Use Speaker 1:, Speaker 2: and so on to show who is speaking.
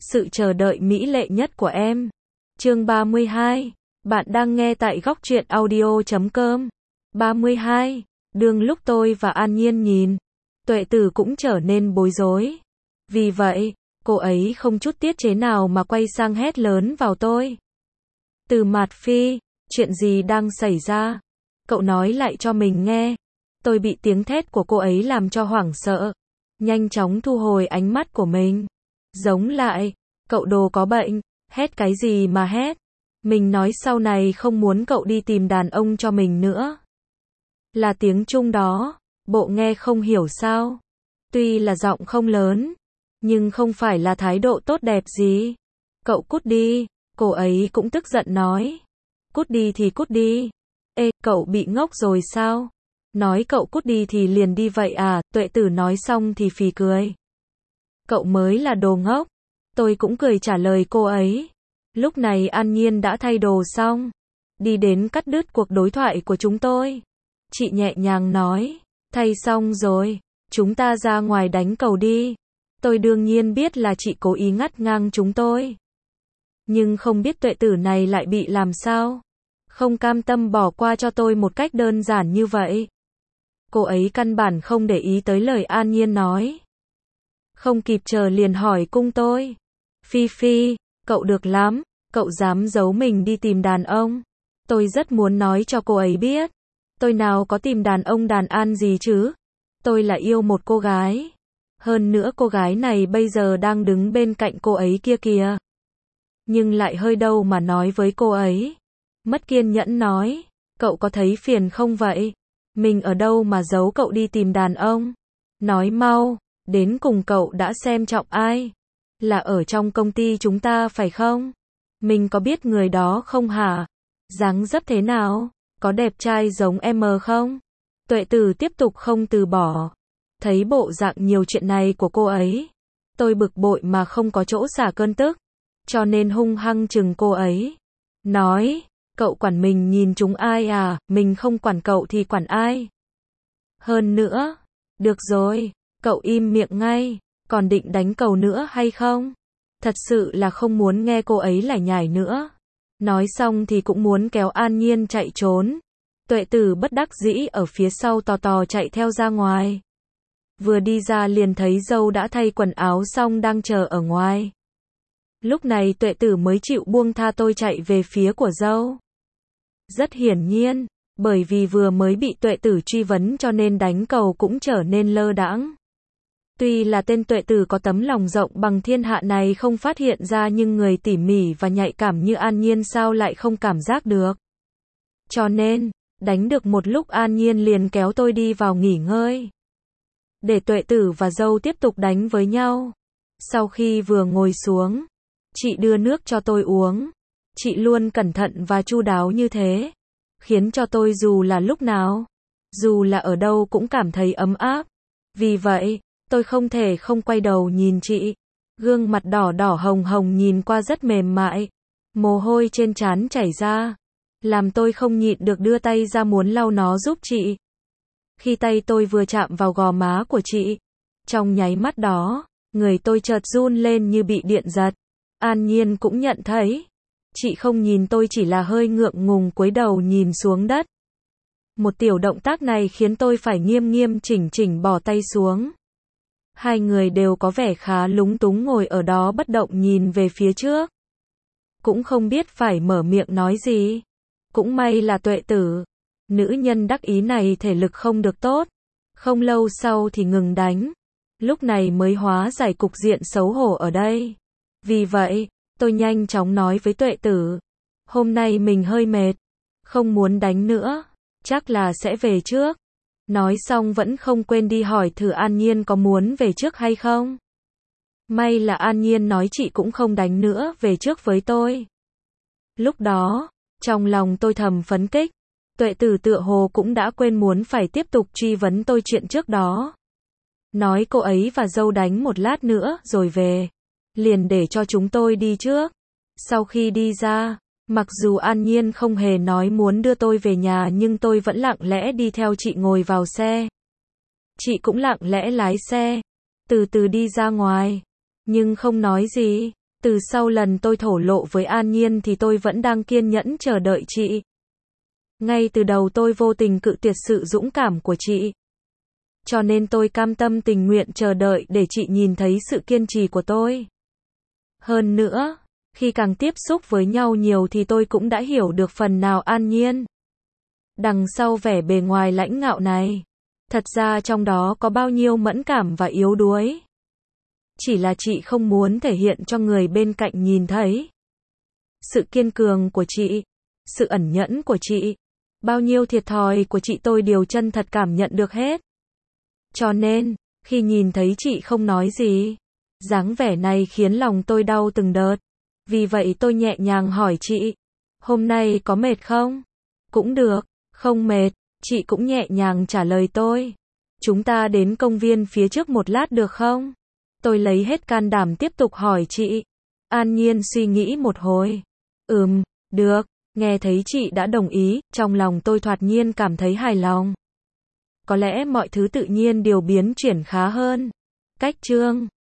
Speaker 1: Sự chờ đợi mỹ lệ nhất của em. Chương 32. Bạn đang nghe tại góc truyện audio.com. 32. Đương lúc tôi và An Nhiên nhìn, Tuệ Tử cũng trở nên bối rối. Vì vậy, cô ấy không chút tiết chế nào mà quay sang hét lớn vào tôi. Từ Mạt Phi, chuyện gì đang xảy ra? Cậu nói lại cho mình nghe. Tôi bị tiếng thét của cô ấy làm cho hoảng sợ. Nhanh chóng thu hồi ánh mắt của mình. Giống lại, cậu đồ có bệnh, hét cái gì mà hét? Mình nói sau này không muốn cậu đi tìm đàn ông cho mình nữa. Là tiếng Trung đó, bộ nghe không hiểu sao? Tuy là giọng không lớn, nhưng không phải là thái độ tốt đẹp gì. Cậu cút đi, cô ấy cũng tức giận nói. Cút đi thì cút đi. Ê, cậu bị ngốc rồi sao? Nói cậu cút đi thì liền đi vậy à? Tuệ Tử nói xong thì phì cười. Cậu mới là đồ ngốc. Tôi cũng cười trả lời cô ấy. Lúc này An Nhiên đã thay đồ xong, đi đến cắt đứt cuộc đối thoại của chúng tôi. Chị nhẹ nhàng nói, thay xong rồi, chúng ta ra ngoài đánh cầu đi. Tôi đương nhiên biết là chị cố ý ngắt ngang chúng tôi. Nhưng không biết Tuệ Tử này lại bị làm sao. Không cam tâm bỏ qua cho tôi một cách đơn giản như vậy. Cô ấy căn bản không để ý tới lời An Nhiên nói. Không kịp chờ liền hỏi cung tôi. Phi Phi, cậu được lắm, cậu dám giấu mình đi tìm đàn ông. Tôi rất muốn nói cho cô ấy biết. Tôi nào có tìm đàn ông đàn an gì chứ. Tôi là yêu một cô gái. Hơn nữa cô gái này bây giờ đang đứng bên cạnh cô ấy kia kìa. Nhưng lại hơi đâu mà nói với cô ấy. Mất kiên nhẫn nói. Cậu có thấy phiền không vậy? Mình ở đâu mà giấu cậu đi tìm đàn ông? Nói mau, đến cùng cậu đã xem trọng ai? Là ở trong công ty chúng ta phải không? Mình có biết người đó không hả? Dáng dấp thế nào? Có đẹp trai giống em không? Tuệ Tử tiếp tục không từ bỏ. Thấy bộ dạng nhiều chuyện này của cô ấy, tôi bực bội mà không có chỗ xả cơn tức, cho nên hung hăng chừng cô ấy. Nói, cậu quản mình nhìn chúng ai à? Mình không quản cậu thì quản ai? Hơn nữa, được rồi, cậu im miệng ngay. Còn định đánh cầu nữa hay không? Thật sự là không muốn nghe cô ấy lải nhải nữa. Nói xong thì cũng muốn kéo An Nhiên chạy trốn. Tuệ Tử bất đắc dĩ ở phía sau tò tò chạy theo ra ngoài. Vừa đi ra liền thấy dâu đã thay quần áo xong đang chờ ở ngoài. Lúc này Tuệ Tử mới chịu buông tha tôi chạy về phía của dâu. Rất hiển nhiên, bởi vì vừa mới bị Tuệ Tử truy vấn cho nên đánh cầu cũng trở nên lơ đãng. Tuy là tên Tuệ Tử có tấm lòng rộng bằng thiên hạ này không phát hiện ra, nhưng người tỉ mỉ và nhạy cảm như An Nhiên sao lại không cảm giác được. Cho nên, đánh được một lúc An Nhiên liền kéo tôi đi vào nghỉ ngơi. Để Tuệ Tử và dâu tiếp tục đánh với nhau. Sau khi vừa ngồi xuống, chị đưa nước cho tôi uống. Chị luôn cẩn thận và chu đáo như thế, khiến cho tôi dù là lúc nào, dù là ở đâu cũng cảm thấy ấm áp. Vì vậy, tôi không thể không quay đầu nhìn chị. Gương mặt đỏ đỏ hồng hồng nhìn qua rất mềm mại. Mồ hôi trên trán chảy ra, làm tôi không nhịn được đưa tay ra muốn lau nó giúp chị. Khi tay tôi vừa chạm vào gò má của chị, trong nháy mắt đó, người tôi chợt run lên như bị điện giật. An Nhiên cũng nhận thấy. Chị không nhìn tôi, chỉ là hơi ngượng ngùng cúi đầu nhìn xuống đất. Một tiểu động tác này khiến tôi phải nghiêm nghiêm chỉnh chỉnh bỏ tay xuống. Hai người đều có vẻ khá lúng túng ngồi ở đó bất động nhìn về phía trước. Cũng không biết phải mở miệng nói gì. Cũng may là Tuệ Tử, nữ nhân đắc ý này thể lực không được tốt. Không lâu sau thì ngừng đánh. Lúc này mới hóa giải cục diện xấu hổ ở đây. Vì vậy, tôi nhanh chóng nói với Tuệ Tử. Hôm nay mình hơi mệt. Không muốn đánh nữa. Chắc là sẽ về trước. Nói xong vẫn không quên đi hỏi thử An Nhiên có muốn về trước hay không. May là An Nhiên nói chị cũng không đánh nữa, về trước với tôi. Lúc đó, trong lòng tôi thầm phấn khích. Tuệ Tử tựa hồ cũng đã quên muốn phải tiếp tục truy vấn tôi chuyện trước đó. Nói cô ấy và dâu đánh một lát nữa rồi về. Liền để cho chúng tôi đi trước. Sau khi đi ra, mặc dù An Nhiên không hề nói muốn đưa tôi về nhà, nhưng tôi vẫn lặng lẽ đi theo chị ngồi vào xe. Chị cũng lặng lẽ lái xe, từ từ đi ra ngoài, nhưng không nói gì. Từ sau lần tôi thổ lộ với An Nhiên thì tôi vẫn đang kiên nhẫn chờ đợi chị. Ngay từ đầu tôi vô tình cự tuyệt sự dũng cảm của chị. Cho nên tôi cam tâm tình nguyện chờ đợi để chị nhìn thấy sự kiên trì của tôi. Hơn nữa, khi càng tiếp xúc với nhau nhiều thì tôi cũng đã hiểu được phần nào An Nhiên. Đằng sau vẻ bề ngoài lãnh ngạo này, thật ra trong đó có bao nhiêu mẫn cảm và yếu đuối. Chỉ là chị không muốn thể hiện cho người bên cạnh nhìn thấy. Sự kiên cường của chị, sự ẩn nhẫn của chị, bao nhiêu thiệt thòi của chị tôi đều chân thật cảm nhận được hết. Cho nên, khi nhìn thấy chị không nói gì, dáng vẻ này khiến lòng tôi đau từng đợt. Vì vậy tôi nhẹ nhàng hỏi chị, hôm nay có mệt không? Cũng được, không mệt, chị cũng nhẹ nhàng trả lời tôi. Chúng ta đến công viên phía trước một lát được không? Tôi lấy hết can đảm tiếp tục hỏi chị. An Nhiên suy nghĩ một hồi. Được, nghe thấy chị đã đồng ý, trong lòng tôi thoạt nhiên cảm thấy hài lòng. Có lẽ mọi thứ tự nhiên điều biến chuyển khá hơn. Cách chương